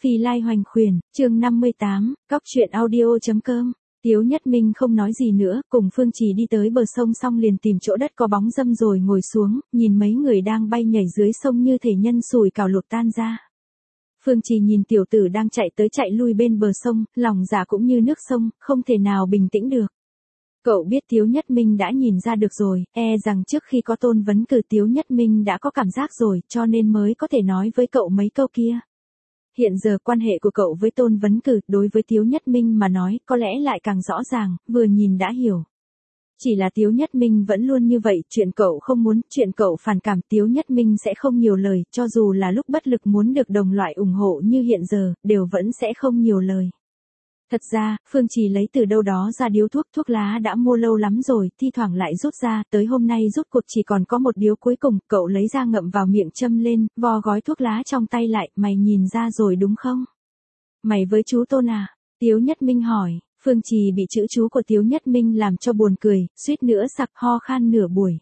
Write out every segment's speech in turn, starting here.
Phi Lai Hoành Khuyển, chương 58, Cóc truyện audio.com. Tiếu Nhất Minh không nói gì nữa, cùng Phương Trì đi tới bờ sông xong liền tìm chỗ đất có bóng râm rồi ngồi xuống, nhìn mấy người đang bay nhảy dưới sông như thể nhân sùi cào lột tan ra. Phương Trì nhìn tiểu tử đang chạy tới chạy lui bên bờ sông, lòng dạ cũng như nước sông, không thể nào bình tĩnh được. Cậu biết Tiếu Nhất Minh đã nhìn ra được rồi, rằng trước khi có Tôn Vấn Cử Tiếu Nhất Minh đã có cảm giác rồi, cho nên mới có thể nói với cậu mấy câu kia. Hiện giờ quan hệ của cậu với Tôn Vấn Cử đối với Tiếu Nhất Minh mà nói có lẽ lại càng rõ ràng, vừa nhìn đã hiểu. Chỉ là Tiếu Nhất Minh vẫn luôn như vậy, chuyện cậu không muốn, chuyện cậu phản cảm Tiếu Nhất Minh sẽ không nhiều lời, cho dù là lúc bất lực muốn được đồng loại ủng hộ như hiện giờ, đều vẫn sẽ không nhiều lời. Thật ra, Phương Trì lấy từ đâu đó ra điếu thuốc lá đã mua lâu lắm rồi, thi thoảng lại rút ra, tới hôm nay rút cuộc chỉ còn có một điếu cuối cùng, cậu lấy ra ngậm vào miệng châm lên, vò gói thuốc lá trong tay lại, mày nhìn ra rồi đúng không? Mày với chú Tôn à? Tiếu Nhất Minh hỏi, Phương Trì bị chữ chú của Tiếu Nhất Minh làm cho buồn cười, suýt nữa sặc ho khan nửa buổi.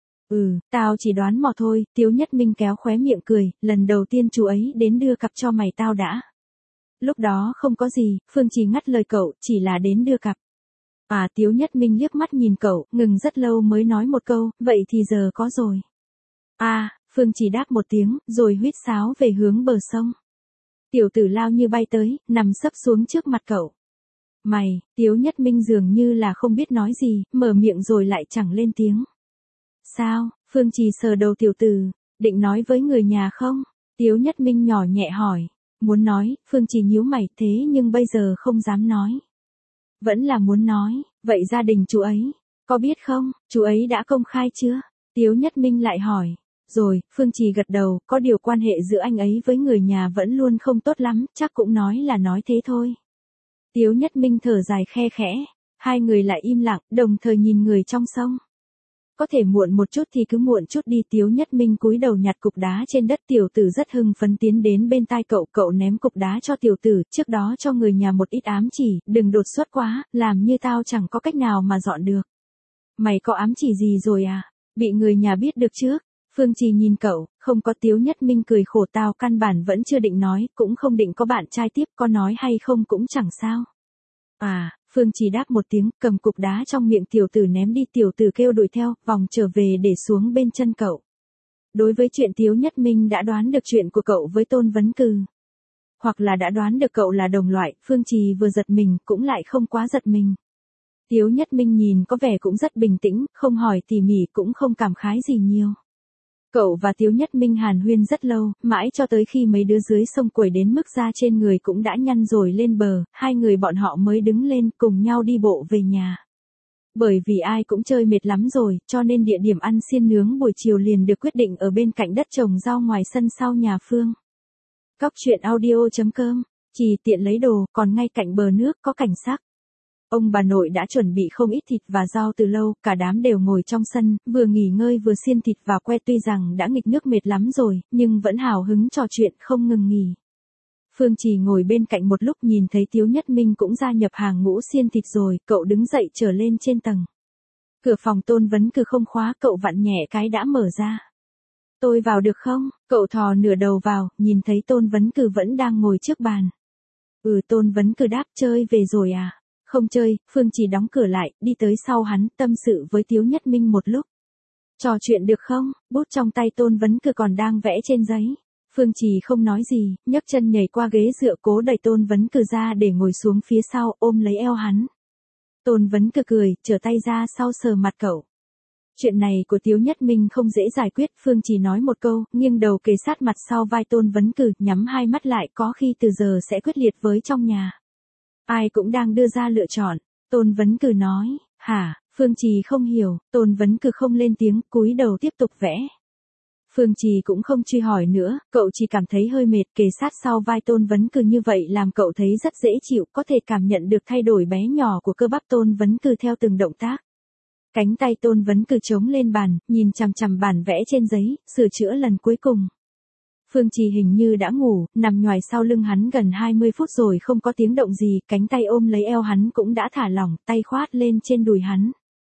Tao chỉ đoán mò thôi, Tiếu Nhất Minh kéo khóe miệng cười, lần đầu tiên chú ấy đến đưa cặp cho mày tao đã. Lúc đó không có gì, Phương Trì ngắt lời cậu, chỉ là đến đưa cặp. Tiếu Nhất Minh liếc mắt nhìn cậu, ngừng rất lâu mới nói một câu, vậy thì giờ có rồi. Phương Trì đáp một tiếng, rồi huýt sáo về hướng bờ sông. Tiểu tử lao như bay tới, nằm sấp xuống trước mặt cậu. Mày, Tiếu Nhất Minh dường như là không biết nói gì, mở miệng rồi lại chẳng lên tiếng. Sao, Phương Trì sờ đầu tiểu tử, định nói với người nhà không? Tiếu Nhất Minh nhỏ nhẹ hỏi. Muốn nói, Phương Trì nhíu mày, thế nhưng bây giờ không dám nói. Vẫn là muốn nói, vậy gia đình chú ấy, có biết không, chú ấy đã công khai chưa? Tiếu Nhất Minh lại hỏi. Rồi, Phương Trì gật đầu, có điều quan hệ giữa anh ấy với người nhà vẫn luôn không tốt lắm, chắc cũng nói là nói thế thôi. Tiếu Nhất Minh thở dài khe khẽ, hai người lại im lặng, đồng thời nhìn người trong sông. Có thể muộn một chút thì cứ muộn chút đi. Tiếu Nhất Minh cúi đầu nhặt cục đá trên đất. Tiểu tử rất hưng phấn tiến đến bên tai cậu, cậu ném cục đá cho tiểu tử, trước đó cho người nhà một ít ám chỉ, đừng đột xuất quá, làm như tao chẳng có cách nào mà dọn được. Mày có ám chỉ gì rồi à? Bị người nhà biết được trước. Phương Trì nhìn cậu, không có. Tiếu Nhất Minh cười khổ, tao căn bản vẫn chưa định nói, cũng không định có bạn trai tiếp, có nói hay không cũng chẳng sao. Phương Trì đáp một tiếng, cầm cục đá trong miệng tiểu tử ném đi. Tiểu tử kêu đuổi theo, vòng trở về để xuống bên chân cậu. Đối với chuyện Tiếu Nhất Minh đã đoán được chuyện của cậu với Tôn Vấn Cử, hoặc là đã đoán được cậu là đồng loại, Phương Trì vừa giật mình, cũng lại không quá giật mình. Tiếu Nhất Minh nhìn có vẻ cũng rất bình tĩnh, không hỏi tỉ mỉ cũng không cảm khái gì nhiều. Cậu và Tiếu Nhất Minh hàn huyên rất lâu, mãi cho tới khi mấy đứa dưới sông quẩy đến mức da trên người cũng đã nhăn rồi lên bờ, hai người bọn họ mới đứng lên cùng nhau đi bộ về nhà. Bởi vì ai cũng chơi mệt lắm rồi, cho nên địa điểm ăn xiên nướng buổi chiều liền được quyết định ở bên cạnh đất trồng rau ngoài sân sau nhà Phương. Cóc truyện audio.com, chỉ tiện lấy đồ, còn ngay cạnh bờ nước có cảnh sắc. Ông bà nội đã chuẩn bị không ít thịt và rau từ lâu, cả đám đều ngồi trong sân, vừa nghỉ ngơi vừa xiên thịt và que. Tuy rằng đã nghịch nước mệt lắm rồi, nhưng vẫn hào hứng trò chuyện không ngừng nghỉ. Phương Trì ngồi bên cạnh một lúc nhìn thấy Tiếu Nhất Minh cũng gia nhập hàng ngũ xiên thịt rồi, cậu đứng dậy trở lên trên tầng. Cửa phòng Tôn Vấn Cử không khóa, cậu vặn nhẹ cái đã mở ra. Tôi vào được không? Cậu thò nửa đầu vào, nhìn thấy Tôn Vấn Cử vẫn đang ngồi trước bàn. Tôn Vấn Cử đáp, chơi về rồi à? Không chơi. Phương Trì đóng cửa lại, đi tới sau hắn, tâm sự với Tiếu Nhất Minh một lúc. Trò chuyện được không? Bút trong tay Tôn Vấn Cử còn đang vẽ trên giấy. Phương Trì không nói gì, nhấc chân nhảy qua ghế dựa cố đẩy Tôn Vấn Cử ra để ngồi xuống phía sau, ôm lấy eo hắn. Tôn Vấn Cử cười, trở tay ra sau sờ mặt cậu. Chuyện này của Tiếu Nhất Minh không dễ giải quyết. Phương Trì nói một câu, nghiêng đầu kề sát mặt sau vai Tôn Vấn Cử, nhắm hai mắt lại, có khi từ giờ sẽ quyết liệt với trong nhà. Ai cũng đang đưa ra lựa chọn. Tôn Vấn Cử nói, hả? Phương Trì không hiểu. Tôn Vấn Cử không lên tiếng, cúi đầu tiếp tục vẽ. Phương Trì cũng không truy hỏi nữa, cậu chỉ cảm thấy hơi mệt. Kề sát sau vai Tôn Vấn Cử như vậy làm cậu thấy rất dễ chịu, có thể cảm nhận được thay đổi bé nhỏ của cơ bắp Tôn Vấn Cử theo từng động tác. Cánh tay Tôn Vấn Cử chống lên bàn, nhìn chằm chằm bản vẽ trên giấy, sửa chữa lần cuối cùng. Phương Trì hình như đã ngủ, nằm nhoài sau lưng hắn gần 20 phút rồi không có tiếng động gì, cánh tay ôm lấy eo hắn cũng đã thả lỏng, tay khoát lên trên đùi hắn.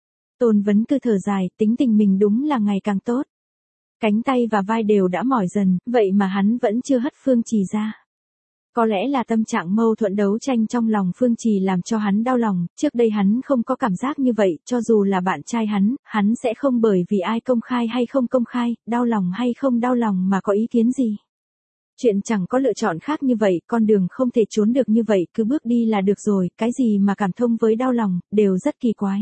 Tôn Vấn Cử thở dài, tính tình mình đúng là ngày càng tốt. Cánh tay và vai đều đã mỏi dần, vậy mà hắn vẫn chưa hất Phương Trì ra. Có lẽ là tâm trạng mâu thuẫn đấu tranh trong lòng Phương Trì làm cho hắn đau lòng, trước đây hắn không có cảm giác như vậy, cho dù là bạn trai hắn sẽ không bởi vì ai công khai hay không công khai, đau lòng hay không đau lòng mà có ý kiến gì. Chuyện chẳng có lựa chọn khác như vậy, con đường không thể trốn được như vậy, cứ bước đi là được rồi, cái gì mà cảm thông với đau lòng, đều rất kỳ quái.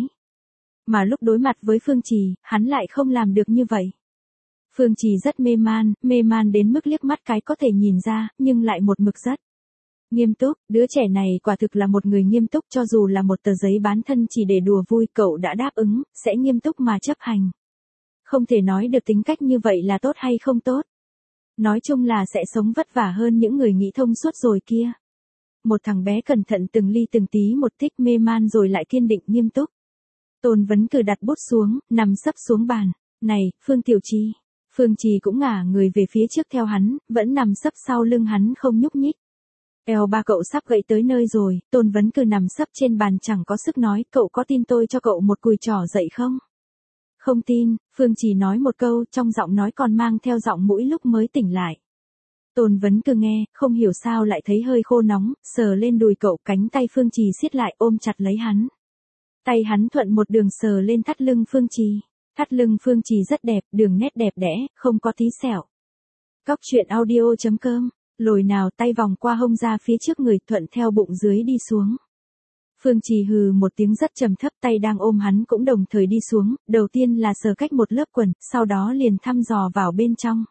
Mà lúc đối mặt với Phương Trì, hắn lại không làm được như vậy. Phương Trì rất mê man đến mức liếc mắt cái có thể nhìn ra, nhưng lại một mực rất nghiêm túc. Đứa trẻ này quả thực là một người nghiêm túc, cho dù là một tờ giấy bán thân chỉ để đùa vui cậu đã đáp ứng, sẽ nghiêm túc mà chấp hành. Không thể nói được tính cách như vậy là tốt hay không tốt. Nói chung là sẽ sống vất vả hơn những người nghĩ thông suốt rồi kia. Một thằng bé cẩn thận từng ly từng tí một, thích mê man rồi lại kiên định nghiêm túc. Tôn Vấn Cử đặt bút xuống, nằm sấp xuống bàn. Này, Phương Tiểu Chi. Phương Trì cũng ngả người về phía trước theo hắn, vẫn nằm sấp sau lưng hắn không nhúc nhích. Eo ba cậu sắp gãy tới nơi rồi, Tôn Vấn Cử nằm sấp trên bàn chẳng có sức nói, cậu có tin tôi cho cậu một cùi trỏ dậy không? Không tin, Phương Trì nói một câu, trong giọng nói còn mang theo giọng mũi lúc mới tỉnh lại. Tôn Vấn Cử nghe, không hiểu sao lại thấy hơi khô nóng, sờ lên đùi cậu, cánh tay Phương Trì siết lại ôm chặt lấy hắn. Tay hắn thuận một đường sờ lên thắt lưng Phương Trì. Thắt lưng Phương Trì rất đẹp, đường nét đẹp đẽ, không có tí sẹo. Cóc truyện audio.com, lồi nào tay vòng qua hông ra phía trước người, thuận theo bụng dưới đi xuống. Phương Trì hừ một tiếng rất trầm thấp, tay đang ôm hắn cũng đồng thời đi xuống, đầu tiên là sờ cách một lớp quần, sau đó liền thăm dò vào bên trong.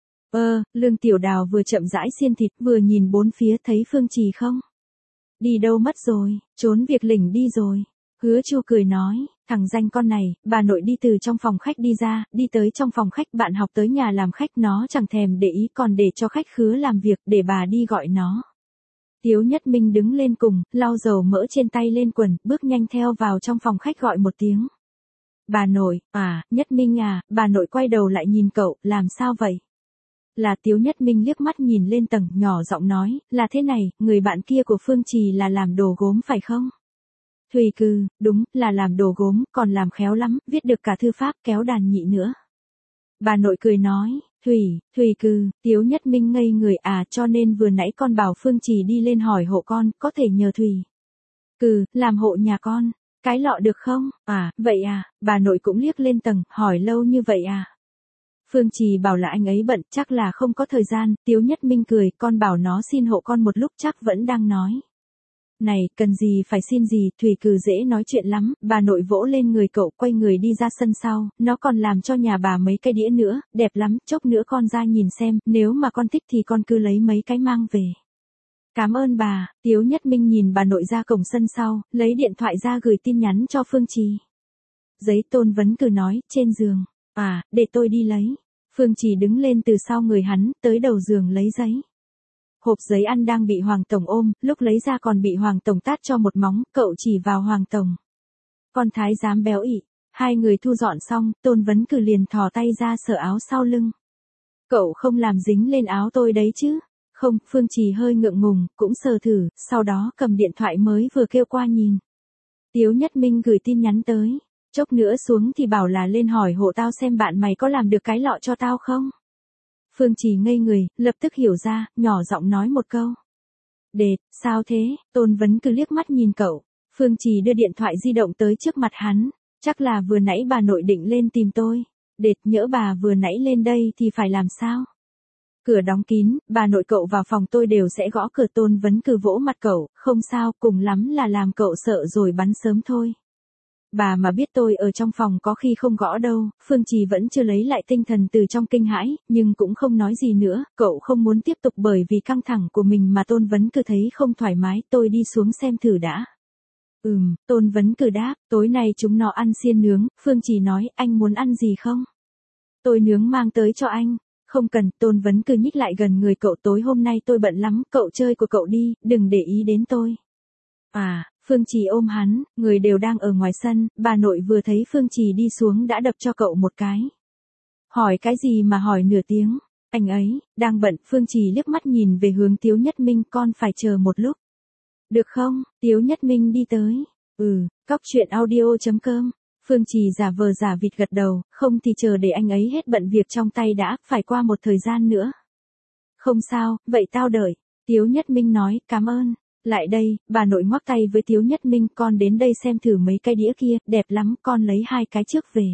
Lương Tiểu Đào vừa chậm rãi xiên thịt, vừa nhìn bốn phía thấy Phương Trì không? Đi đâu mất rồi, trốn việc lỉnh đi rồi. Hứa Chu cười nói, thằng danh con này, bà nội đi từ trong phòng khách đi ra, đi tới trong phòng khách, bạn học tới nhà làm khách, nó chẳng thèm để ý còn để cho khách khứa làm việc, để bà đi gọi nó. Tiếu Nhất Minh đứng lên cùng, lau dầu mỡ trên tay lên quần, bước nhanh theo vào trong phòng khách gọi một tiếng. Bà nội, Nhất Minh à, bà nội quay đầu lại nhìn cậu, làm sao vậy? Là Tiếu Nhất Minh liếc mắt nhìn lên tầng, nhỏ giọng nói, là thế này, người bạn kia của Phương Trì là làm đồ gốm phải không? Thùy Cừ, đúng, là làm đồ gốm, còn làm khéo lắm, viết được cả thư pháp, kéo đàn nhị nữa. Bà nội cười nói, Thùy Cừ, Tiếu Nhất Minh ngây người, cho nên vừa nãy con bảo Phương Trì đi lên hỏi hộ con, có thể nhờ Thùy Cừ, làm hộ nhà con, cái lọ được không? Vậy bà nội cũng liếc lên tầng, hỏi lâu như vậy Phương Trì bảo là anh ấy bận, chắc là không có thời gian, Tiếu Nhất Minh cười, con bảo nó xin hộ con một lúc, chắc vẫn đang nói. Này, cần gì phải xin gì, Thùy Cừ dễ nói chuyện lắm, bà nội vỗ lên người cậu, quay người đi ra sân sau, nó còn làm cho nhà bà mấy cái đĩa nữa, đẹp lắm, chốc nữa con ra nhìn xem, nếu mà con thích thì con cứ lấy mấy cái mang về. Cảm ơn bà, Tiếu Nhất Minh nhìn bà nội ra cổng sân sau, lấy điện thoại ra gửi tin nhắn cho Phương Trì. Giấy, Tôn Vấn Cử nói, trên giường, để tôi đi lấy. Phương Trì đứng lên từ sau người hắn, tới đầu giường lấy giấy. Hộp giấy ăn đang bị Hoàng Tổng ôm, lúc lấy ra còn bị Hoàng Tổng tát cho một móng, cậu chỉ vào Hoàng Tổng. Con thái giám béo ị. Hai người thu dọn xong, Tôn Vấn Cử liền thò tay ra sờ áo sau lưng. Cậu không làm dính lên áo tôi đấy chứ? Không, Phương Trì hơi ngượng ngùng, cũng sờ thử, sau đó cầm điện thoại mới vừa kêu qua nhìn. Tiếu Nhất Minh gửi tin nhắn tới. Chốc nữa xuống thì bảo là lên hỏi hộ tao xem bạn mày có làm được cái lọ cho tao không? Phương Trì ngây người, lập tức hiểu ra, nhỏ giọng nói một câu. Đệt, sao thế? Tôn Vấn Cử liếc mắt nhìn cậu. Phương Trì đưa điện thoại di động tới trước mặt hắn. Chắc là vừa nãy bà nội định lên tìm tôi. Đệt, nhỡ bà vừa nãy lên đây thì phải làm sao? Cửa đóng kín, bà nội cậu vào phòng tôi đều sẽ gõ cửa. Tôn Vấn Cử vỗ mặt cậu, không sao, cùng lắm là làm cậu sợ rồi bắn sớm thôi. Bà mà biết tôi ở trong phòng có khi không gõ đâu. Phương Trì vẫn chưa lấy lại tinh thần từ trong kinh hãi, nhưng cũng không nói gì nữa, cậu không muốn tiếp tục bởi vì căng thẳng của mình mà Tôn Vấn Cử thấy không thoải mái, tôi đi xuống xem thử đã. Tôn Vấn Cử đáp, tối nay chúng nó ăn xiên nướng, Phương Trì nói, anh muốn ăn gì không? Tôi nướng mang tới cho anh. Không cần, Tôn Vấn Cử nhích lại gần người cậu, tối hôm nay tôi bận lắm, cậu chơi của cậu đi, đừng để ý đến tôi. Phương Trì ôm hắn, người đều đang ở ngoài sân, bà nội vừa thấy Phương Trì đi xuống đã đập cho cậu một cái. Hỏi cái gì mà hỏi nửa tiếng, anh ấy, đang bận. Phương Trì liếc mắt nhìn về hướng Tiếu Nhất Minh, con phải chờ một lúc. Được không? Tiếu Nhất Minh đi tới. Cóc truyện audio.com. Phương Trì giả vờ giả vịt gật đầu, không thì chờ để anh ấy hết bận việc trong tay đã, phải qua một thời gian nữa. Không sao, vậy tao đợi. Tiếu Nhất Minh nói, cảm ơn. Lại đây, bà nội ngoắc tay với Tiếu Nhất Minh, con đến đây xem thử mấy cái đĩa kia, đẹp lắm, con lấy 2 cái trước về.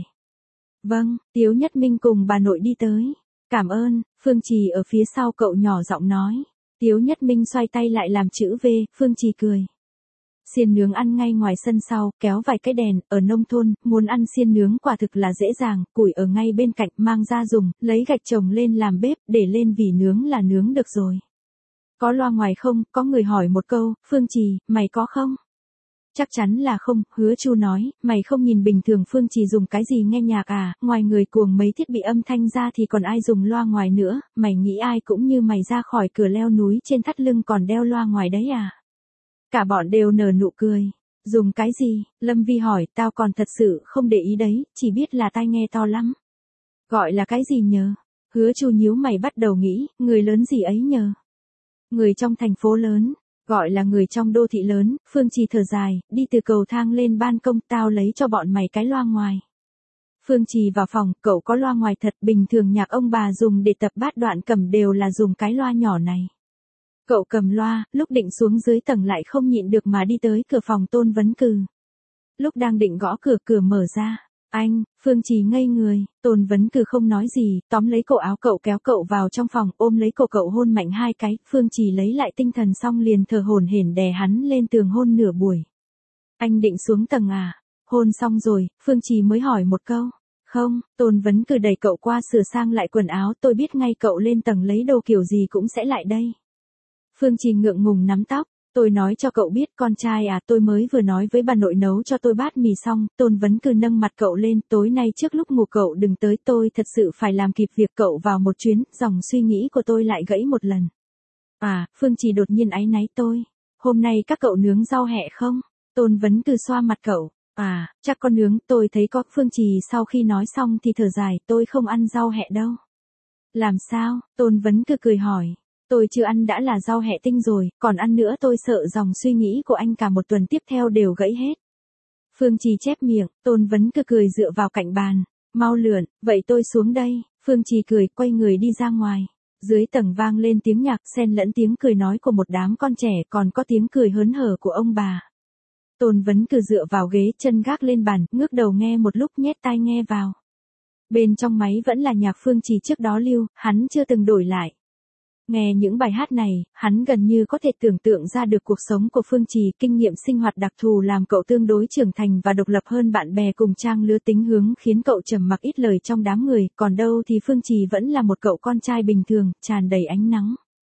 Vâng, Tiếu Nhất Minh cùng bà nội đi tới. Cảm ơn, Phương Trì ở phía sau cậu nhỏ giọng nói. Tiếu Nhất Minh xoay tay lại làm chữ V, Phương Trì cười. Xiên nướng ăn ngay ngoài sân sau, kéo vài cái đèn, ở nông thôn, muốn ăn xiên nướng quả thực là dễ dàng, củi ở ngay bên cạnh, mang ra dùng, lấy gạch trồng lên làm bếp, để lên vỉ nướng là nướng được rồi. Có loa ngoài không? Có người hỏi một câu, Phương Trì, mày có không? Chắc chắn là không, Hứa Chu nói, mày không nhìn bình thường Phương Trì dùng cái gì nghe nhạc à, ngoài người cuồng mấy thiết bị âm thanh ra thì còn ai dùng loa ngoài nữa, mày nghĩ ai cũng như mày ra khỏi cửa leo núi trên thắt lưng còn đeo loa ngoài đấy à? Cả bọn đều nở nụ cười. Dùng cái gì? Lâm Vi hỏi, tao còn thật sự không để ý đấy, chỉ biết là tai nghe to lắm. Gọi là cái gì nhờ? Hứa Chu nhíu mày bắt đầu nghĩ, người lớn gì ấy nhờ? Người trong thành phố lớn, gọi là người trong đô thị lớn, Phương Trì thở dài, đi từ cầu thang lên ban công, tao lấy cho bọn mày cái loa ngoài. Phương Trì vào phòng, cậu có loa ngoài thật, bình thường nhạc ông bà dùng để tập bát đoạn cầm đều là dùng cái loa nhỏ này. Cậu cầm loa, lúc định xuống dưới tầng lại không nhịn được mà đi tới cửa phòng Tôn Vấn Cừ. Lúc đang định gõ cửa, cửa mở ra. Anh, Phương Trì ngây người, Tôn Vấn Cừ không nói gì, tóm lấy cổ áo cậu kéo cậu vào trong phòng, ôm lấy cổ cậu hôn mạnh 2 cái, Phương Trì lấy lại tinh thần xong liền thở hổn hển đè hắn lên tường hôn nửa buổi. Anh định xuống tầng à? Hôn xong rồi, Phương Trì mới hỏi một câu. Không, Tôn Vấn Cừ đẩy cậu qua sửa sang lại quần áo, tôi biết ngay cậu lên tầng lấy đồ kiểu gì cũng sẽ lại đây. Phương Trì ngượng ngùng nắm tóc. Tôi nói cho cậu biết con trai à, tôi mới vừa nói với bà nội nấu cho tôi bát mì xong, Tôn Vấn Cừ nâng mặt cậu lên, tối nay trước lúc ngủ cậu đừng tới, tôi thật sự phải làm kịp việc cậu vào một chuyến, dòng suy nghĩ của tôi lại gãy một lần. À, Phương Trì đột nhiên áy náy tôi. Hôm nay các cậu nướng rau hẹ không? Tôn Vấn Cừ xoa mặt cậu. À, chắc con nướng, tôi thấy có. Phương Trì sau khi nói xong thì thở dài, tôi không ăn rau hẹ đâu. Làm sao? Tôn Vấn Cừ cười hỏi. Tôi chưa ăn đã là rau hẹ tinh rồi, còn ăn nữa tôi sợ dòng suy nghĩ của anh cả một tuần tiếp theo đều gãy hết. Phương Trì chép miệng, Tôn Vấn Cừ cười dựa vào cạnh bàn. Mau lượn, vậy tôi xuống đây. Phương Trì cười, quay người đi ra ngoài. Dưới tầng vang lên tiếng nhạc xen lẫn tiếng cười nói của một đám con trẻ, còn có tiếng cười hớn hở của ông bà. Tôn Vấn Cừ dựa vào ghế, chân gác lên bàn, ngước đầu nghe một lúc, nhét tai nghe vào. Bên trong máy vẫn là nhạc Phương Trì trước đó lưu, hắn chưa từng đổi lại. Nghe những bài hát này, hắn gần như có thể tưởng tượng ra được cuộc sống của Phương Trì, kinh nghiệm sinh hoạt đặc thù làm cậu tương đối trưởng thành và độc lập hơn bạn bè cùng trang lứa, tính hướng khiến cậu trầm mặc ít lời trong đám người, còn đâu thì Phương Trì vẫn là một cậu con trai bình thường, tràn đầy ánh nắng.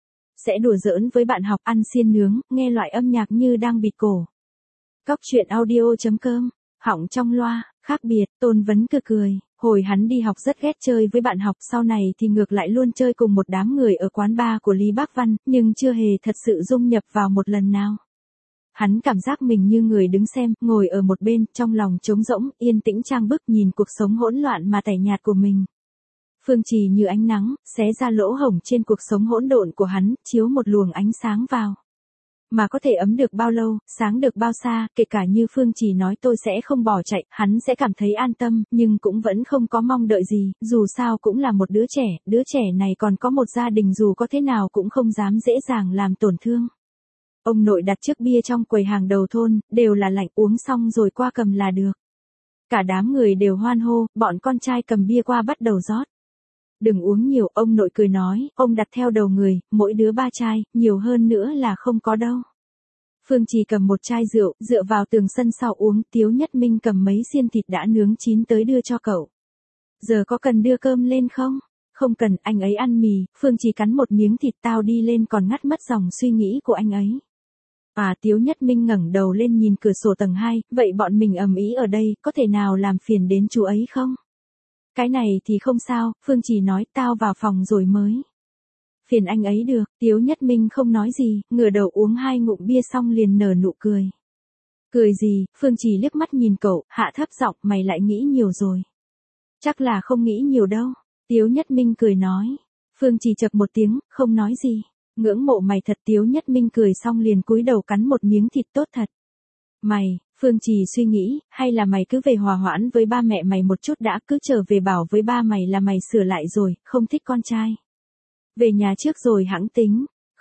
Sẽ đùa giỡn với bạn học, ăn xiên nướng, nghe loại âm nhạc như đang bịt cổ. Cóc truyện audio.com, họng trong loa, khác biệt, Tôn Vấn Cừ cười. Hồi hắn đi học rất ghét chơi với bạn học, sau này thì ngược lại luôn chơi cùng một đám người ở quán bar của Lý Bác Văn, nhưng chưa hề thật sự dung nhập vào một lần nào. Hắn cảm giác mình như người đứng xem, ngồi ở một bên, trong lòng trống rỗng, yên tĩnh trang bức nhìn cuộc sống hỗn loạn mà tẻ nhạt của mình. Phương Trì như ánh nắng, xé ra lỗ hổng trên cuộc sống hỗn độn của hắn, chiếu một luồng ánh sáng vào. Mà có thể ấm được bao lâu, sáng được bao xa, kể cả như Phương Trì nói tôi sẽ không bỏ chạy, hắn sẽ cảm thấy an tâm, nhưng cũng vẫn không có mong đợi gì, dù sao cũng là một đứa trẻ này còn có một gia đình dù có thế nào cũng không dám dễ dàng làm tổn thương. Ông nội đặt chiếc bia trong quầy hàng đầu thôn, đều là lạnh, uống xong rồi qua cầm là được. Cả đám người đều hoan hô, bọn con trai cầm bia qua bắt đầu rót. Đừng uống nhiều, ông nội cười nói, ông đặt theo đầu người, mỗi đứa 3 chai, nhiều hơn nữa là không có đâu. Phương Trì cầm một chai rượu, dựa vào tường sân sau uống, Tiếu Nhất Minh cầm mấy xiên thịt đã nướng chín tới đưa cho cậu. Giờ có cần đưa cơm lên không? Không cần, anh ấy ăn mì. Phương Trì cắn một miếng thịt, tao đi lên còn ngắt mất dòng suy nghĩ của anh ấy. À, Tiếu Nhất Minh ngẩng đầu lên nhìn cửa sổ tầng 2, vậy bọn mình ầm ĩ ở đây, có thể nào làm phiền đến chú ấy không? Cái này thì không sao, Phương Trì nói, tao vào phòng rồi mới. Phiền anh ấy được, Tiếu Nhất Minh không nói gì, ngửa đầu uống 2 ngụm bia xong liền nở nụ cười. Cười gì? Phương Trì liếc mắt nhìn cậu, hạ thấp giọng, mày lại nghĩ nhiều rồi. Chắc là không nghĩ nhiều đâu. Tiếu Nhất Minh cười nói. Phương Trì chậc một tiếng, không nói gì. Ngưỡng mộ mày thật. Tiếu Nhất Minh cười xong liền cúi đầu cắn một miếng thịt tốt thật. Mày, Phương Trì suy nghĩ, hay là mày cứ về hòa hoãn với ba mẹ mày một chút đã, cứ trở về bảo với ba mày là mày sửa lại rồi, không thích con trai. Về nhà trước rồi hẵng tính.